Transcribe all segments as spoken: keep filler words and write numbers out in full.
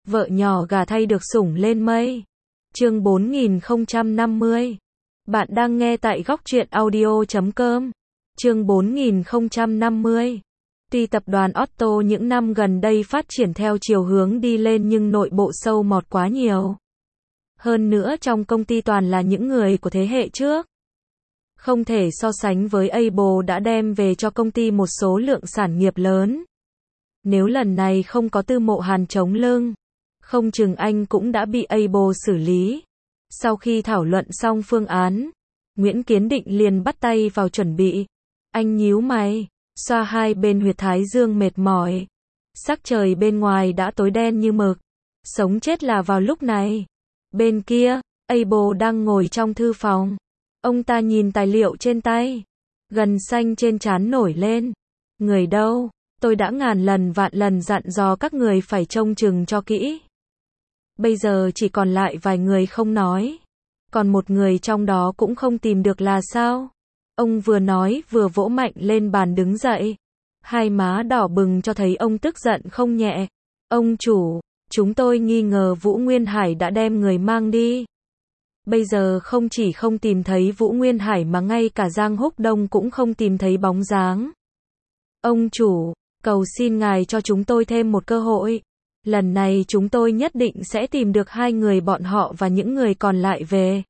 Vợ nhỏ gà thay được sủng lên mây. Chương bốn nghìn không trăm năm mươi. Bạn đang nghe tại góc truyện audio chấm com. Chương bốn nghìn không trăm năm mươi. Tuy tập đoàn Otto những năm gần đây phát triển theo chiều hướng đi lên nhưng nội bộ sâu mọt quá nhiều. Hơn nữa trong công ty toàn là những người của thế hệ trước. Không thể so sánh với Able đã đem về cho công ty một số lượng sản nghiệp lớn. Nếu lần này không có Tư Mộ Hàn chống lưng, không chừng anh cũng đã bị Able xử lý. Sau khi thảo luận xong phương án, Nguyễn Kiến Định liền bắt tay vào chuẩn bị. Anh nhíu mày, xoa hai bên huyệt thái dương mệt mỏi. Sắc trời bên ngoài đã tối đen như mực. Sống chết là vào lúc này. Bên kia, Able đang ngồi trong thư phòng. Ông ta nhìn tài liệu trên tay. Gân xanh trên trán nổi lên. Người đâu? Tôi đã ngàn lần vạn lần dặn dò các người phải trông chừng cho kỹ. Bây giờ chỉ còn lại vài người không nói. Còn một người trong đó cũng không tìm được là sao? Ông vừa nói vừa vỗ mạnh lên bàn đứng dậy. Hai má đỏ bừng cho thấy ông tức giận không nhẹ. Ông chủ, chúng tôi nghi ngờ Vũ Nguyên Hải đã đem người mang đi. Bây giờ không chỉ không tìm thấy Vũ Nguyên Hải mà ngay cả Giang Húc Đông cũng không tìm thấy bóng dáng. Ông chủ, cầu xin ngài cho chúng tôi thêm một cơ hội. Lần này chúng tôi nhất định sẽ tìm được hai người bọn họ và những người còn lại về.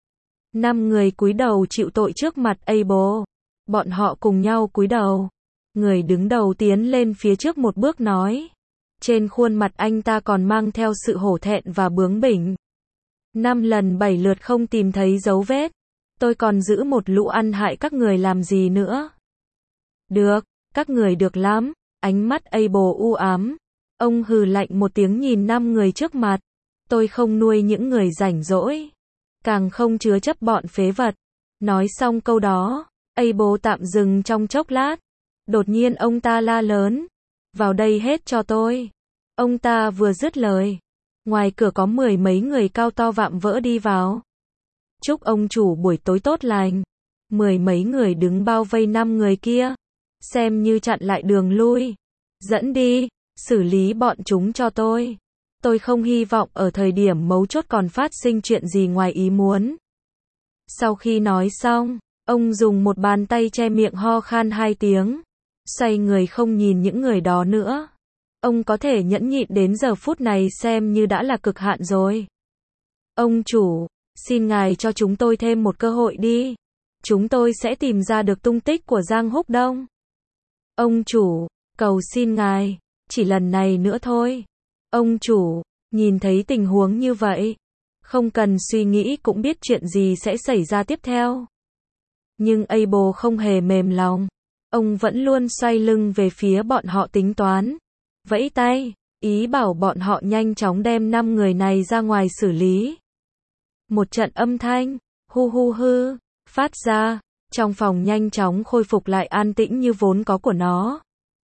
Năm người cúi đầu chịu tội trước mặt Able. Bọn họ cùng nhau cúi đầu. Người đứng đầu tiến lên phía trước một bước nói. Trên khuôn mặt anh ta còn mang theo sự hổ thẹn và bướng bỉnh. Năm lần bảy lượt không tìm thấy dấu vết. Tôi còn giữ một lũ ăn hại các người làm gì nữa. Được, các người được lắm. Ánh mắt Able u ám. Ông hừ lạnh một tiếng nhìn năm người trước mặt. Tôi không nuôi những người rảnh rỗi. Càng không chứa chấp bọn phế vật. Nói xong câu đó, Able tạm dừng trong chốc lát. Đột nhiên ông ta la lớn. Vào đây hết cho tôi. Ông ta vừa dứt lời. Ngoài cửa có mười mấy người cao to vạm vỡ đi vào. Chúc ông chủ buổi tối tốt lành. Mười mấy người đứng bao vây năm người kia. Xem như chặn lại đường lui. Dẫn đi, xử lý bọn chúng cho tôi. Tôi không hy vọng ở thời điểm mấu chốt còn phát sinh chuyện gì ngoài ý muốn. Sau khi nói xong, ông dùng một bàn tay che miệng ho khan hai tiếng. Xoay người không nhìn những người đó nữa. Ông có thể nhẫn nhịn đến giờ phút này xem như đã là cực hạn rồi. Ông chủ, xin ngài cho chúng tôi thêm một cơ hội đi. Chúng tôi sẽ tìm ra được tung tích của Giang Húc Đông. Ông chủ, cầu xin ngài, chỉ lần này nữa thôi. Ông chủ, nhìn thấy tình huống như vậy, không cần suy nghĩ cũng biết chuyện gì sẽ xảy ra tiếp theo. Nhưng Able không hề mềm lòng. Ông vẫn luôn xoay lưng về phía bọn họ tính toán. Vẫy tay, ý bảo bọn họ nhanh chóng đem năm người này ra ngoài xử lý. Một trận âm thanh, hu hu hư, phát ra, trong phòng nhanh chóng khôi phục lại an tĩnh như vốn có của nó.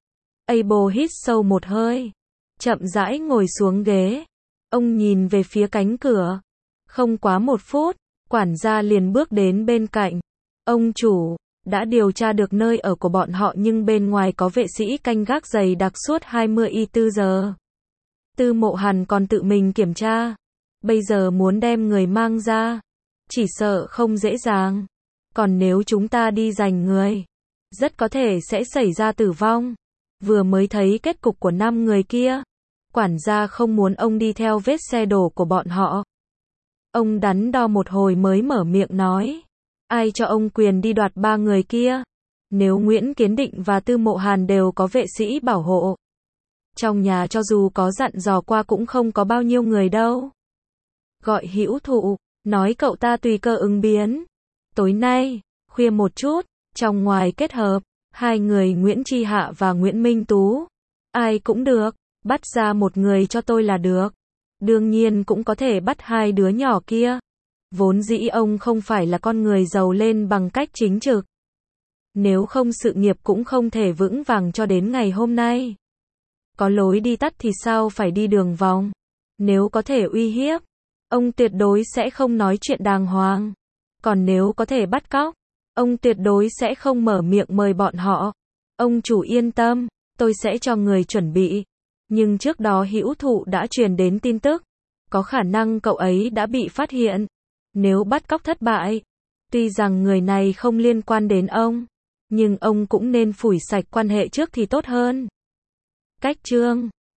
Able hít sâu một hơi, chậm rãi ngồi xuống ghế. Ông nhìn về phía cánh cửa. Không quá một phút, quản gia liền bước đến bên cạnh. Ông chủ, đã điều tra được nơi ở của bọn họ nhưng bên ngoài có vệ sĩ canh gác dày đặc suốt hai mươi bốn giờ. Tư Mộ Hàn còn tự mình kiểm tra. Bây giờ muốn đem người mang ra, chỉ sợ không dễ dàng. Còn nếu chúng ta đi giành người, rất có thể sẽ xảy ra tử vong. Vừa mới thấy kết cục của năm người kia, quản gia không muốn ông đi theo vết xe đổ của bọn họ. Ông đắn đo một hồi mới mở miệng nói. Ai cho ông quyền đi đoạt ba người kia? Nếu Nguyễn Kiến Định và Tư Mộ Hàn đều có vệ sĩ bảo hộ. Trong nhà cho dù có dặn dò qua cũng không có bao nhiêu người đâu. Gọi Hữu Thụ, nói cậu ta tùy cơ ứng biến. Tối nay, khuya một chút, trong ngoài kết hợp, hai người Nguyễn Chi Hạ và Nguyễn Minh Tú. Ai cũng được, bắt ra một người cho tôi là được. Đương nhiên cũng có thể bắt hai đứa nhỏ kia. Vốn dĩ ông không phải là con người giàu lên bằng cách chính trực. Nếu không sự nghiệp cũng không thể vững vàng cho đến ngày hôm nay. Có lối đi tắt thì sao phải đi đường vòng. Nếu có thể uy hiếp, ông tuyệt đối sẽ không nói chuyện đàng hoàng. Còn nếu có thể bắt cóc, ông tuyệt đối sẽ không mở miệng mời bọn họ. Ông chủ yên tâm, tôi sẽ cho người chuẩn bị. Nhưng trước đó Hữu Thụ đã truyền đến tin tức, có khả năng cậu ấy đã bị phát hiện. Nếu bắt cóc thất bại, tuy rằng người này không liên quan đến ông, nhưng ông cũng nên phủi sạch quan hệ trước thì tốt hơn. Cách chương